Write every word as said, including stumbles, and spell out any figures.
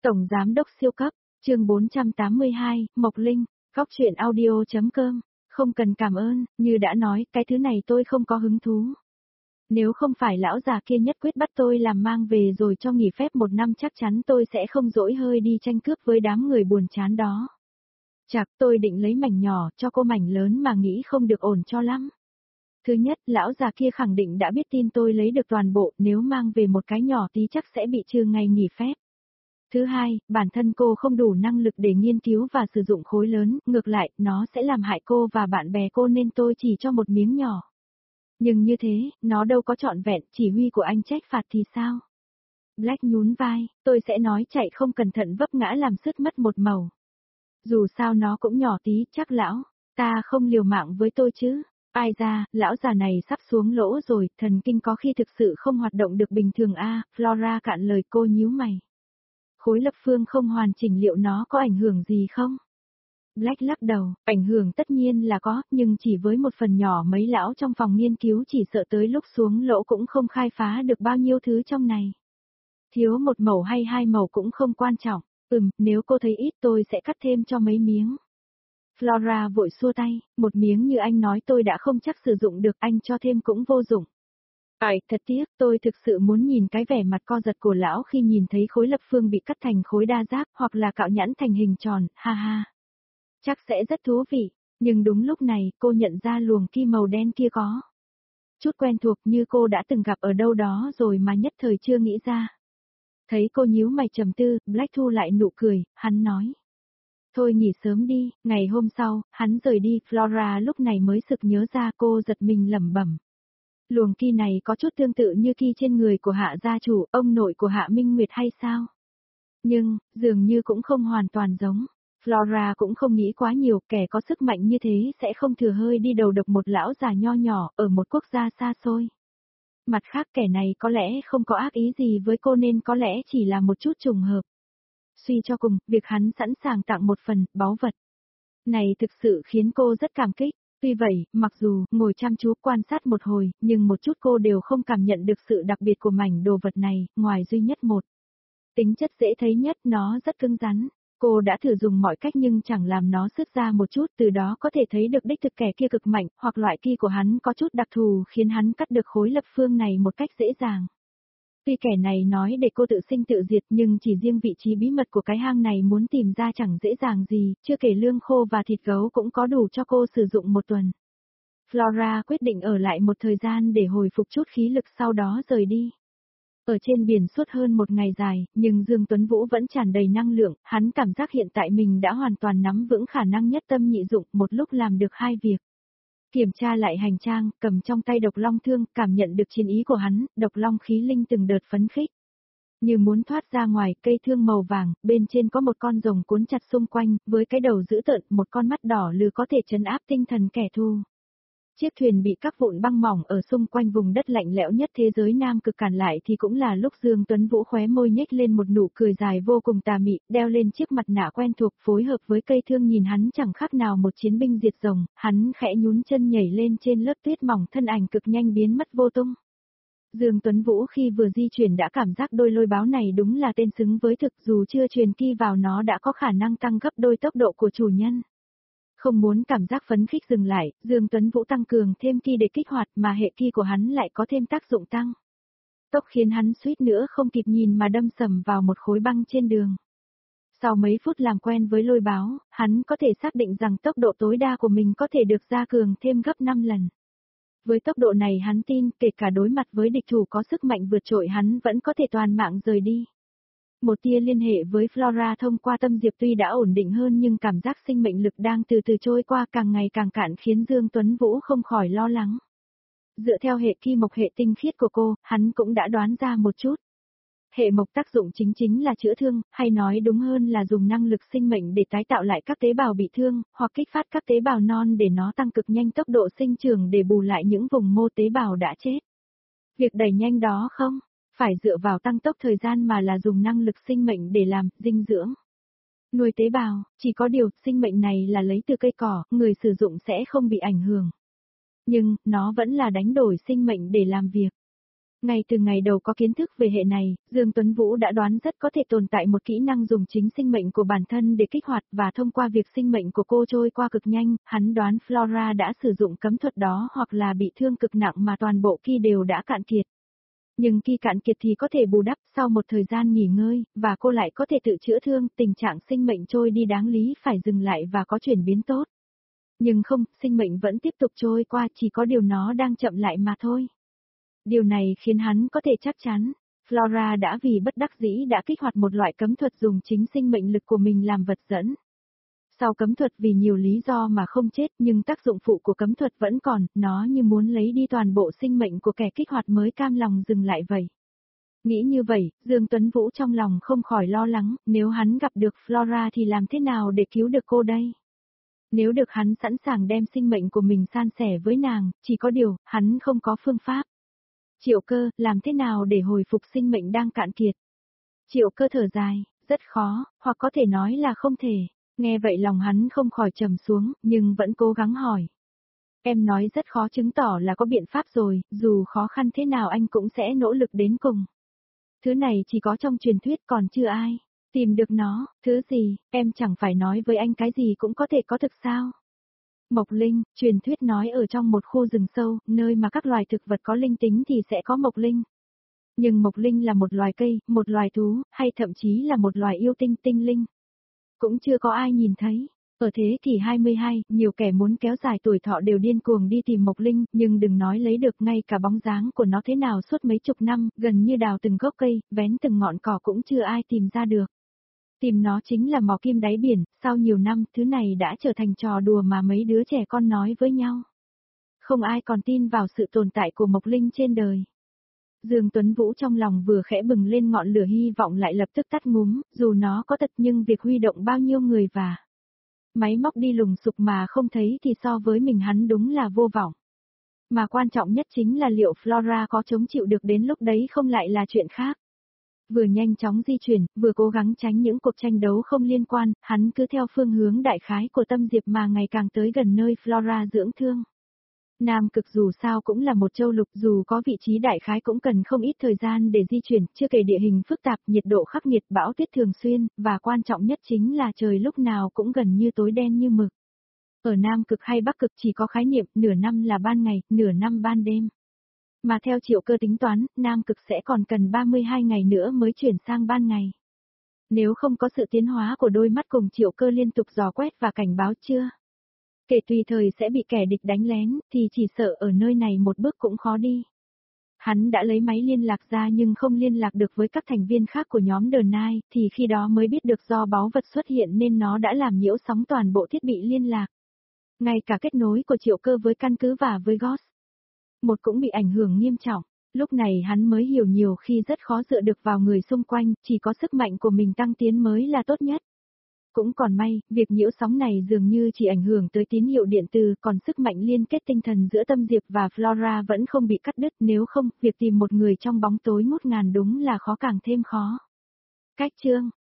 Tổng Giám đốc siêu cấp, chương bốn trăm tám mươi hai, Mộc Linh, góc truyện audio.com, không cần cảm ơn, như đã nói, cái thứ này tôi không có hứng thú. Nếu không phải lão già kia nhất quyết bắt tôi làm mang về rồi cho nghỉ phép một năm chắc chắn tôi sẽ không dỗi hơi đi tranh cướp với đám người buồn chán đó. Chạc tôi định lấy mảnh nhỏ cho cô mảnh lớn mà nghĩ không được ổn cho lắm. Thứ nhất, lão già kia khẳng định đã biết tin tôi lấy được toàn bộ, nếu mang về một cái nhỏ tí chắc sẽ bị trừ ngày nghỉ phép. Thứ hai, bản thân cô không đủ năng lực để nghiên cứu và sử dụng khối lớn, ngược lại, nó sẽ làm hại cô và bạn bè cô nên tôi chỉ cho một miếng nhỏ. Nhưng như thế, nó đâu có trọn vẹn, chỉ huy của anh trách phạt thì sao? Black nhún vai, tôi sẽ nói chạy không cẩn thận vấp ngã làm sứt mất một mẩu. Dù sao nó cũng nhỏ tí, chắc lão, ta không liều mạng với tôi chứ. Ai ra, lão già này sắp xuống lỗ rồi, thần kinh có khi thực sự không hoạt động được bình thường a. Flora cạn lời cô nhíu mày. Khối lập phương không hoàn chỉnh liệu nó có ảnh hưởng gì không? Black lắc đầu, ảnh hưởng tất nhiên là có, nhưng chỉ với một phần nhỏ mấy lão trong phòng nghiên cứu chỉ sợ tới lúc xuống lỗ cũng không khai phá được bao nhiêu thứ trong này. Thiếu một mẩu hay hai mẩu cũng không quan trọng, ừm, nếu cô thấy ít tôi sẽ cắt thêm cho mấy miếng. Flora vội xua tay, một miếng như anh nói tôi đã không chắc sử dụng được, anh cho thêm cũng vô dụng. Ai, thật tiếc, tôi thực sự muốn nhìn cái vẻ mặt co giật của lão khi nhìn thấy khối lập phương bị cắt thành khối đa giác hoặc là cạo nhẵn thành hình tròn, ha ha. Chắc sẽ rất thú vị, nhưng đúng lúc này cô nhận ra luồng kim màu đen kia có chút quen thuộc như cô đã từng gặp ở đâu đó rồi mà nhất thời chưa nghĩ ra. Thấy cô nhíu mày trầm tư, Black thu lại nụ cười, hắn nói. Thôi nghỉ sớm đi, ngày hôm sau, hắn rời đi, Flora lúc này mới sực nhớ ra cô giật mình lẩm bẩm. Luồng ki này có chút tương tự như ki trên người của hạ gia chủ, ông nội của hạ Minh Nguyệt hay sao? Nhưng, dường như cũng không hoàn toàn giống. Flora cũng không nghĩ quá nhiều, kẻ có sức mạnh như thế sẽ không thừa hơi đi đầu độc một lão già nho nhỏ ở một quốc gia xa xôi. Mặt khác kẻ này có lẽ không có ác ý gì với cô nên có lẽ chỉ là một chút trùng hợp. Suy cho cùng, việc hắn sẵn sàng tặng một phần, báu vật này thực sự khiến cô rất cảm kích. Tuy vậy, mặc dù ngồi chăm chú quan sát một hồi, nhưng một chút cô đều không cảm nhận được sự đặc biệt của mảnh đồ vật này, ngoài duy nhất một. Tính chất dễ thấy nhất nó rất cứng rắn. Cô đã thử dùng mọi cách nhưng chẳng làm nó sứt ra một chút, từ đó có thể thấy được đích thực kẻ kia cực mạnh, hoặc loại ki của hắn có chút đặc thù khiến hắn cắt được khối lập phương này một cách dễ dàng. Tuy kẻ này nói để cô tự sinh tự diệt nhưng chỉ riêng vị trí bí mật của cái hang này muốn tìm ra chẳng dễ dàng gì, chưa kể lương khô và thịt gấu cũng có đủ cho cô sử dụng một tuần. Flora quyết định ở lại một thời gian để hồi phục chút khí lực sau đó rời đi. Ở trên biển suốt hơn một ngày dài, nhưng Dương Tuấn Vũ vẫn tràn đầy năng lượng, hắn cảm giác hiện tại mình đã hoàn toàn nắm vững khả năng nhất tâm nhị dụng, một lúc làm được hai việc. Kiểm tra lại hành trang, cầm trong tay độc long thương, cảm nhận được chiến ý của hắn, độc long khí linh từng đợt phấn khích. Như muốn thoát ra ngoài, cây thương màu vàng, bên trên có một con rồng cuốn chặt xung quanh, với cái đầu dữ tợn, một con mắt đỏ lừ có thể trấn áp tinh thần kẻ thù. Chiếc thuyền bị các vụn băng mỏng ở xung quanh vùng đất lạnh lẽo nhất thế giới Nam Cực cản lại thì cũng là lúc Dương Tuấn Vũ khóe môi nhếch lên một nụ cười dài vô cùng tà mị, đeo lên chiếc mặt nạ quen thuộc phối hợp với cây thương nhìn hắn chẳng khác nào một chiến binh diệt rồng, hắn khẽ nhún chân nhảy lên trên lớp tuyết mỏng thân ảnh cực nhanh biến mất vô tung. Dương Tuấn Vũ khi vừa di chuyển đã cảm giác đôi lôi báo này đúng là tên xứng với thực dù chưa truyền ki vào nó đã có khả năng tăng gấp đôi tốc độ của chủ nhân. Không muốn cảm giác phấn khích dừng lại, Dương Tuấn Vũ tăng cường thêm ki để kích hoạt mà hệ ki của hắn lại có thêm tác dụng tăng tốc khiến hắn suýt nữa không kịp nhìn mà đâm sầm vào một khối băng trên đường. Sau mấy phút làm quen với lôi báo, hắn có thể xác định rằng tốc độ tối đa của mình có thể được gia cường thêm gấp năm lần. Với tốc độ này hắn tin kể cả đối mặt với địch thủ có sức mạnh vượt trội hắn vẫn có thể toàn mạng rời đi. Một tia liên hệ với Flora thông qua tâm diệp tuy đã ổn định hơn nhưng cảm giác sinh mệnh lực đang từ từ trôi qua càng ngày càng cạn khiến Dương Tuấn Vũ không khỏi lo lắng. Dựa theo hệ ki mộc hệ tinh khiết của cô, hắn cũng đã đoán ra một chút. Hệ mộc tác dụng chính chính là chữa thương, hay nói đúng hơn là dùng năng lực sinh mệnh để tái tạo lại các tế bào bị thương, hoặc kích phát các tế bào non để nó tăng cực nhanh tốc độ sinh trưởng để bù lại những vùng mô tế bào đã chết. Việc đẩy nhanh đó không phải dựa vào tăng tốc thời gian mà là dùng năng lực sinh mệnh để làm dinh dưỡng. Nuôi tế bào, chỉ có điều sinh mệnh này là lấy từ cây cỏ, người sử dụng sẽ không bị ảnh hưởng. Nhưng, nó vẫn là đánh đổi sinh mệnh để làm việc. Ngay từ ngày đầu có kiến thức về hệ này, Dương Tuấn Vũ đã đoán rất có thể tồn tại một kỹ năng dùng chính sinh mệnh của bản thân để kích hoạt và thông qua việc sinh mệnh của cô trôi qua cực nhanh, hắn đoán Flora đã sử dụng cấm thuật đó hoặc là bị thương cực nặng mà toàn bộ ki đều đã cạn kiệt. Nhưng khi cạn kiệt thì có thể bù đắp sau một thời gian nghỉ ngơi, và cô lại có thể tự chữa thương, tình trạng sinh mệnh trôi đi đáng lý phải dừng lại và có chuyển biến tốt. Nhưng không, sinh mệnh vẫn tiếp tục trôi qua, chỉ có điều nó đang chậm lại mà thôi. Điều này khiến hắn có thể chắc chắn, Flora đã vì bất đắc dĩ đã kích hoạt một loại cấm thuật dùng chính sinh mệnh lực của mình làm vật dẫn. Sau cấm thuật vì nhiều lý do mà không chết nhưng tác dụng phụ của cấm thuật vẫn còn, nó như muốn lấy đi toàn bộ sinh mệnh của kẻ kích hoạt mới cam lòng dừng lại vậy. Nghĩ như vậy, Dương Tuấn Vũ trong lòng không khỏi lo lắng, nếu hắn gặp được Flora thì làm thế nào để cứu được cô đây? Nếu được hắn sẵn sàng đem sinh mệnh của mình san sẻ với nàng, chỉ có điều, hắn không có phương pháp. Triệu Cơ, làm thế nào để hồi phục sinh mệnh đang cạn kiệt? Triệu Cơ thở dài, rất khó, hoặc có thể nói là không thể. Nghe vậy lòng hắn không khỏi trầm xuống, nhưng vẫn cố gắng hỏi. Em nói rất khó chứng tỏ là có biện pháp rồi, dù khó khăn thế nào anh cũng sẽ nỗ lực đến cùng. Thứ này chỉ có trong truyền thuyết còn chưa ai tìm được nó, thứ gì, em chẳng phải nói với anh cái gì cũng có thể có thực sao? Mộc linh, truyền thuyết nói ở trong một khu rừng sâu, nơi mà các loài thực vật có linh tính thì sẽ có mộc linh. Nhưng mộc linh là một loài cây, một loài thú, hay thậm chí là một loài yêu tinh tinh linh. Cũng chưa có ai nhìn thấy. Ở thế kỷ hai mươi hai, nhiều kẻ muốn kéo dài tuổi thọ đều điên cuồng đi tìm mộc linh, nhưng đừng nói lấy được ngay cả bóng dáng của nó thế nào suốt mấy chục năm, gần như đào từng gốc cây, vén từng ngọn cỏ cũng chưa ai tìm ra được. Tìm nó chính là mò kim đáy biển, sau nhiều năm, thứ này đã trở thành trò đùa mà mấy đứa trẻ con nói với nhau. Không ai còn tin vào sự tồn tại của mộc linh trên đời. Dương Tuấn Vũ trong lòng vừa khẽ bừng lên ngọn lửa hy vọng lại lập tức tắt ngúm, dù nó có thật nhưng việc huy động bao nhiêu người và máy móc đi lùng sục mà không thấy thì so với mình hắn đúng là vô vọng. Mà quan trọng nhất chính là liệu Flora có chống chịu được đến lúc đấy không lại là chuyện khác. Vừa nhanh chóng di chuyển, vừa cố gắng tránh những cuộc tranh đấu không liên quan, hắn cứ theo phương hướng đại khái của Tâm Diệp mà ngày càng tới gần nơi Flora dưỡng thương. Nam Cực dù sao cũng là một châu lục, dù có vị trí đại khái cũng cần không ít thời gian để di chuyển, chưa kể địa hình phức tạp, nhiệt độ khắc nghiệt, bão tuyết thường xuyên, và quan trọng nhất chính là trời lúc nào cũng gần như tối đen như mực. Ở Nam Cực hay Bắc Cực chỉ có khái niệm nửa năm là ban ngày, nửa năm ban đêm. Mà theo Triệu Cơ tính toán, Nam Cực sẽ còn cần ba mươi hai ngày nữa mới chuyển sang ban ngày. Nếu không có sự tiến hóa của đôi mắt cùng Triệu Cơ liên tục dò quét và cảnh báo chưa kể tùy thời sẽ bị kẻ địch đánh lén, thì chỉ sợ ở nơi này một bước cũng khó đi. Hắn đã lấy máy liên lạc ra nhưng không liên lạc được với các thành viên khác của nhóm The Nine, thì khi đó mới biết được do báu vật xuất hiện nên nó đã làm nhiễu sóng toàn bộ thiết bị liên lạc. Ngay cả kết nối của Triệu Cơ với căn cứ và với Ghost một cũng bị ảnh hưởng nghiêm trọng. Lúc này hắn mới hiểu nhiều khi rất khó dựa được vào người xung quanh, chỉ có sức mạnh của mình tăng tiến mới là tốt nhất. Cũng còn may, việc nhiễu sóng này dường như chỉ ảnh hưởng tới tín hiệu điện từ, còn sức mạnh liên kết tinh thần giữa Tâm Diệp và Flora vẫn không bị cắt đứt, nếu không, việc tìm một người trong bóng tối ngút ngàn đúng là khó càng thêm khó. Cách chương